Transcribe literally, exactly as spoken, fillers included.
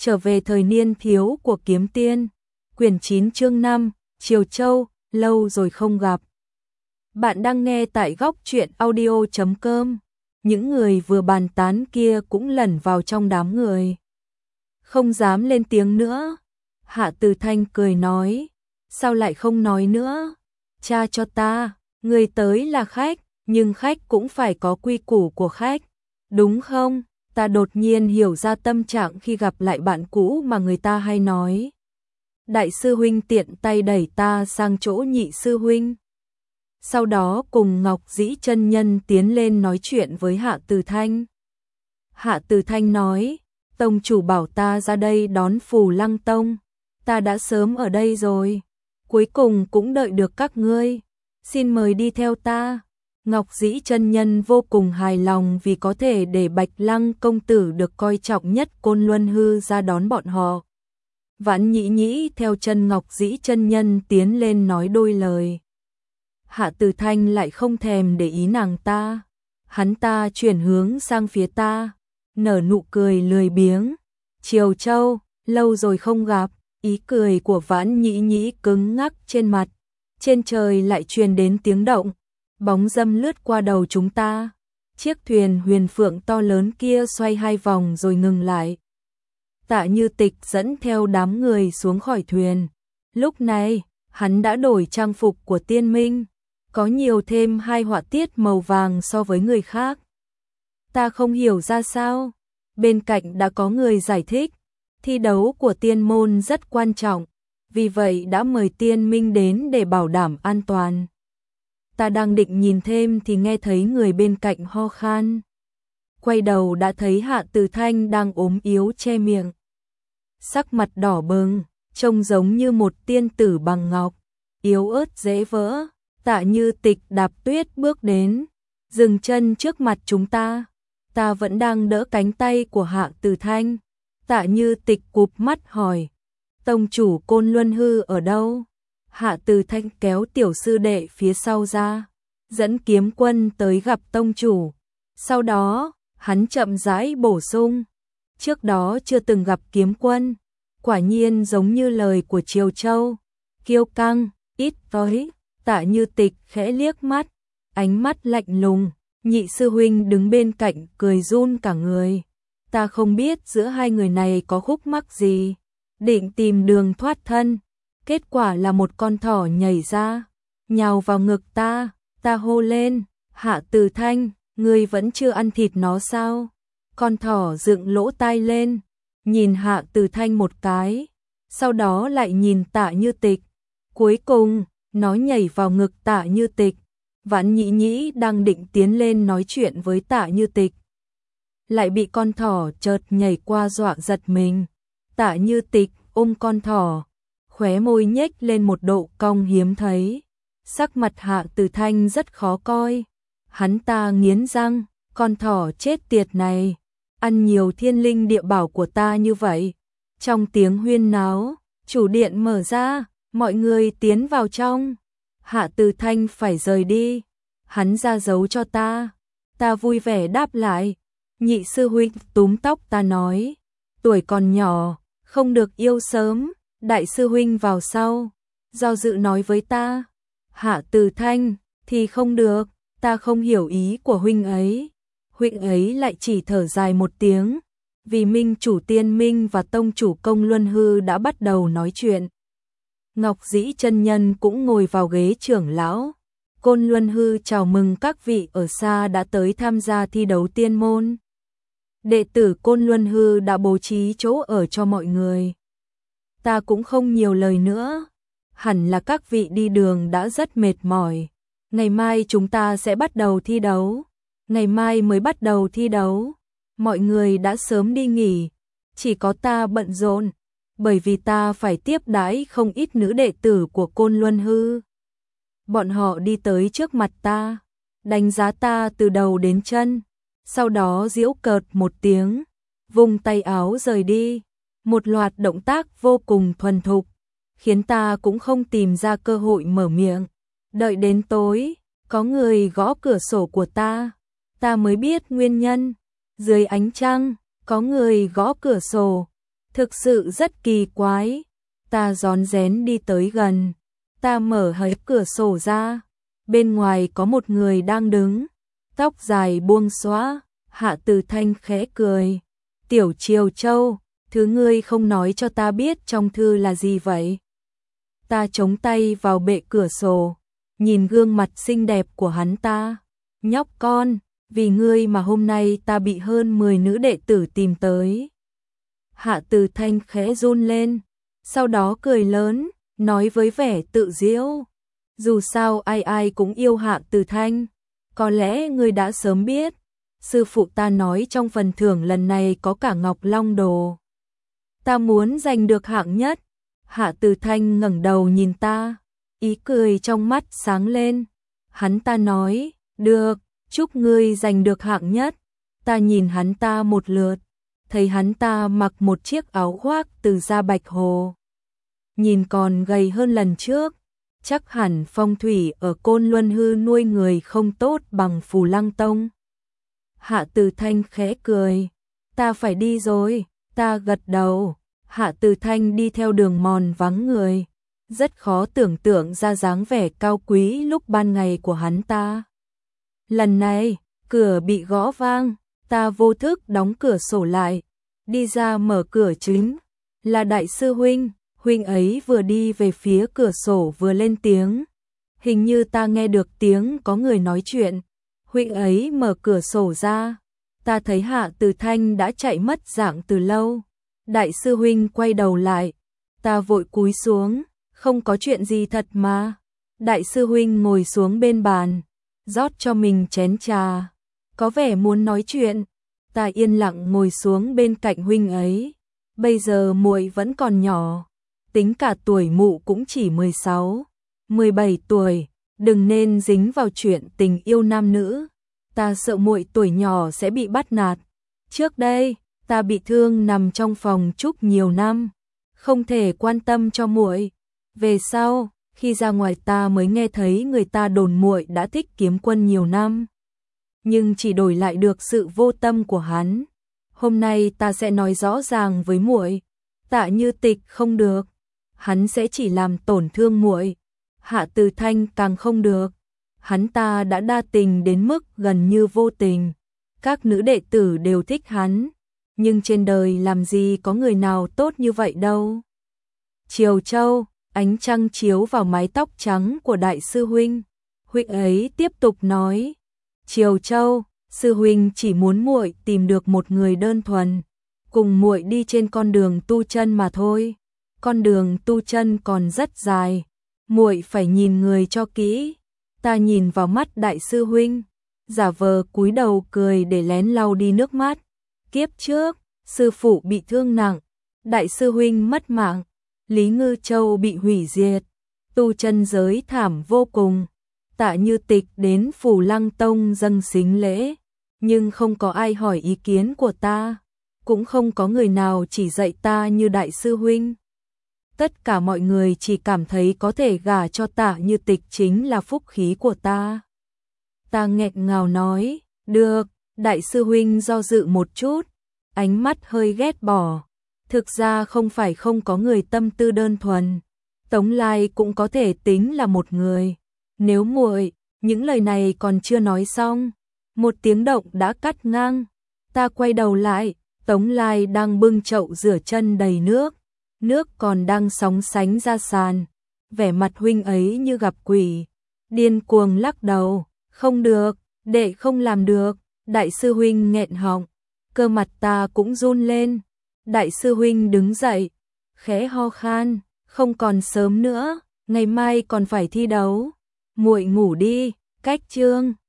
Trở về thời niên thiếu của kiếm tiên. Quyển chín chương năm, Triều Châu, lâu rồi không gặp. Bạn đang nghe tại góc truyện audio chấm com. Những người vừa bàn tán kia cũng lẩn vào trong đám người. Không dám lên tiếng nữa. Hạ Từ Thanh cười nói, sao lại không nói nữa? Cha cho ta, người tới là khách, nhưng khách cũng phải có quy củ của khách, đúng không? Ta đột nhiên hiểu ra tâm trạng khi gặp lại bạn cũ mà người ta hay nói. Đại sư huynh tiện tay đẩy ta sang chỗ nhị sư huynh. Sau đó cùng Ngọc Dĩ chân nhân tiến lên nói chuyện với Hạ Từ Thanh. Hạ Từ Thanh nói, tông chủ bảo ta ra đây đón Phù Lăng Tông. Ta đã sớm ở đây rồi, cuối cùng cũng đợi được các ngươi. Xin mời đi theo ta. Ngọc Dĩ chân nhân vô cùng hài lòng vì có thể để Bạch Lăng công tử được coi trọng nhất Côn Luân Hư ra đón bọn họ. Vãn Nhĩ Nhĩ theo chân Ngọc Dĩ chân nhân tiến lên nói đôi lời. Hạ Từ Thanh lại không thèm để ý nàng ta. Hắn ta chuyển hướng sang phía ta, nở nụ cười lười biếng. Triều Châu, lâu rồi không gặp. Ý cười của Vãn Nhĩ Nhĩ cứng ngắc trên mặt. Trên trời lại truyền đến tiếng động. Bóng dâm lướt qua đầu chúng ta. Chiếc thuyền huyền phượng to lớn kia xoay hai vòng rồi ngừng lại. Tạ Như Tịch dẫn theo đám người xuống khỏi thuyền. Lúc này, hắn đã đổi trang phục của tiên minh, có nhiều thêm hai họa tiết màu vàng so với người khác. Ta không hiểu ra sao. Bên cạnh đã có người giải thích. Thi đấu của tiên môn rất quan trọng, vì vậy đã mời tiên minh đến để bảo đảm an toàn. Ta đang định nhìn thêm thì nghe thấy người bên cạnh ho khan. Quay đầu đã thấy Hạ Từ Thanh đang ốm yếu che miệng. Sắc mặt đỏ bừng, trông giống như một tiên tử bằng ngọc, yếu ớt dễ vỡ. Tạ Như Tịch đạp tuyết bước đến, dừng chân trước mặt chúng ta. Ta vẫn đang đỡ cánh tay của Hạ Từ Thanh. Tạ Như Tịch cụp mắt hỏi, tông chủ Côn Luân Hư ở đâu? Hạ Từ Thanh kéo tiểu sư đệ phía sau ra, dẫn kiếm quân tới gặp tông chủ. Sau đó, hắn chậm rãi bổ sung, trước đó chưa từng gặp kiếm quân, quả nhiên giống như lời của Triều Châu, kiêu căng, ít nói. Tạ Như Tịch khẽ liếc mắt, ánh mắt lạnh lùng. Nhị sư huynh đứng bên cạnh cười run cả người. Ta không biết giữa hai người này có khúc mắc gì, định tìm đường thoát thân. Kết quả là một con thỏ nhảy ra, nhào vào ngực ta. Ta hô lên, Hạ Từ Thanh, ngươi vẫn chưa ăn thịt nó sao? Con thỏ dựng lỗ tai lên, nhìn Hạ Từ Thanh một cái, sau đó lại nhìn Tạ Như Tịch. Cuối cùng, nó nhảy vào ngực Tạ Như Tịch. Vãn Nhĩ Nhĩ đang định tiến lên nói chuyện với Tạ Như Tịch, lại bị con thỏ chợt nhảy qua dọa giật mình. Tạ Như Tịch ôm con thỏ, khóe môi nhếch lên một độ cong hiếm thấy. Sắc mặt Hạ Từ Thanh rất khó coi. Hắn ta nghiến răng, con thỏ chết tiệt này, ăn nhiều thiên linh địa bảo của ta như vậy. Trong tiếng huyên náo, chủ điện mở ra, mọi người tiến vào trong. Hạ Từ Thanh phải rời đi. Hắn ra dấu cho ta. Ta vui vẻ đáp lại. Nhị sư huynh túm tóc ta nói, tuổi còn nhỏ, không được yêu sớm. Đại sư huynh vào sau, do dự nói với ta. Hạ Từ Thanh, thì không được. Ta không hiểu ý của huynh ấy. Huynh ấy lại chỉ thở dài một tiếng. Vì minh chủ tiên minh và tông chủ Công Luân Hư đã bắt đầu nói chuyện. Ngọc Dĩ chân nhân cũng ngồi vào ghế trưởng lão. Côn Luân Hư chào mừng các vị ở xa đã tới tham gia thi đấu tiên môn. Đệ tử Côn Luân Hư đã bố trí chỗ ở cho mọi người. Ta cũng không nhiều lời nữa. Hẳn là các vị đi đường đã rất mệt mỏi. Ngày mai chúng ta sẽ bắt đầu thi đấu. Ngày mai mới bắt đầu thi đấu. Mọi người đã sớm đi nghỉ. Chỉ có ta bận rộn, bởi vì ta phải tiếp đãi không ít nữ đệ tử của Côn Luân Hư. Bọn họ đi tới trước mặt ta, đánh giá ta từ đầu đến chân, sau đó giễu cợt một tiếng, vung tay áo rời đi. Một loạt động tác vô cùng thuần thục, khiến ta cũng không tìm ra cơ hội mở miệng. Đợi đến tối, có người gõ cửa sổ của ta, ta mới biết nguyên nhân. Dưới ánh trăng, có người gõ cửa sổ, Thực sự rất kỳ quái. Ta rón rén đi tới gần. Ta mở hé cửa sổ ra. Bên ngoài có một người đang đứng. Tóc dài buông xõa. Hạ Từ Thanh khẽ cười. Tiểu Triều Châu, thứ ngươi không nói cho ta biết trong thư là gì vậy? Ta chống tay vào bệ cửa sổ. Nhìn gương mặt xinh đẹp của hắn ta. Nhóc con, vì ngươi mà hôm nay ta bị hơn mười nữ đệ tử tìm tới. Hạ Từ Thanh khẽ run lên. Sau đó cười lớn, nói với vẻ tự giễu. Dù sao ai ai cũng yêu Hạ Từ Thanh. Có lẽ ngươi đã sớm biết. Sư phụ ta nói trong phần thưởng lần này có cả Ngọc Long Đồ. Ta muốn giành được hạng nhất. Hạ Từ Thanh ngẩng đầu nhìn ta. Ý cười trong mắt sáng lên. Hắn ta nói, được, chúc ngươi giành được hạng nhất. Ta nhìn hắn ta một lượt. Thấy hắn ta mặc một chiếc áo khoác từ da bạch hồ. Nhìn còn gầy hơn lần trước. Chắc hẳn phong thủy ở Côn Luân Hư nuôi người không tốt bằng Phù Lăng Tông. Hạ Từ Thanh khẽ cười. Ta phải đi rồi. Ta gật đầu. Hạ Từ Thanh đi theo đường mòn vắng người. Rất khó tưởng tượng ra dáng vẻ cao quý lúc ban ngày của hắn ta. Lần này, cửa bị gõ vang. Ta vô thức đóng cửa sổ lại. Đi ra mở cửa chính. Là đại sư huynh. Huynh ấy vừa đi về phía cửa sổ vừa lên tiếng. Hình như ta nghe được tiếng có người nói chuyện. Huynh ấy mở cửa sổ ra. Ta thấy Hạ Từ Thanh đã chạy mất dạng từ lâu. Đại sư huynh quay đầu lại. Ta vội cúi xuống. Không có chuyện gì thật mà. Đại sư huynh ngồi xuống bên bàn. Rót cho mình chén trà. Có vẻ muốn nói chuyện. Ta yên lặng ngồi xuống bên cạnh huynh ấy. Bây giờ muội vẫn còn nhỏ. Tính cả tuổi mụ cũng chỉ mười sáu, mười bảy tuổi. Đừng nên dính vào chuyện tình yêu nam nữ. Ta sợ muội tuổi nhỏ sẽ bị bắt nạt. Trước đây, ta bị thương nằm trong phòng trúc nhiều năm. Không thể quan tâm cho muội. Về sau, khi ra ngoài ta mới nghe thấy người ta đồn muội đã thích Kiếm Quân nhiều năm. Nhưng chỉ đổi lại được sự vô tâm của hắn. Hôm nay ta sẽ nói rõ ràng với muội. Tạ Như Tịch không được. Hắn sẽ chỉ làm tổn thương muội. Hạ Từ Thanh càng không được. Hắn ta đã đa tình đến mức gần như vô tình. Các nữ đệ tử đều thích hắn. Nhưng trên đời làm gì có người nào tốt như vậy đâu. Triều Châu, ánh trăng chiếu vào mái tóc trắng của đại sư huynh. Huynh ấy tiếp tục nói. Triều Châu, sư huynh chỉ muốn muội tìm được một người đơn thuần. Cùng muội đi trên con đường tu chân mà thôi. Con đường tu chân còn rất dài. Muội phải nhìn người cho kỹ. Ta nhìn vào mắt đại sư huynh. Giả vờ cúi đầu cười để lén lau đi nước mắt. Kiếp trước, sư phụ bị thương nặng. Đại sư huynh mất mạng. Lý Ngư Châu bị hủy diệt. Tu chân giới thảm vô cùng. Tạ Như Tịch đến Phù Lăng Tông dâng sính lễ. Nhưng không có ai hỏi ý kiến của ta. Cũng không có người nào chỉ dạy ta như đại sư huynh. Tất cả mọi người chỉ cảm thấy có thể gả cho Tạ Như Tịch chính là phúc khí của ta. Ta nghẹn ngào nói, được, đại sư huynh do dự một chút, ánh mắt hơi ghét bỏ. Thực ra không phải không có người tâm tư đơn thuần. Tống Lai cũng có thể tính là một người. Nếu muội, những lời này còn chưa nói xong. Một tiếng động đã cắt ngang. Ta quay đầu lại, Tống Lai đang bưng chậu rửa chân đầy nước. Nước còn đang sóng sánh ra sàn. Vẻ mặt huynh ấy như gặp quỷ. Điên cuồng lắc đầu. Không được, đệ không làm được. Đại sư huynh nghẹn họng. Cơ mặt ta cũng run lên. Đại sư huynh đứng dậy. Khẽ ho khan. Không còn sớm nữa. Ngày mai còn phải thi đấu. Muội ngủ đi. Cách chương.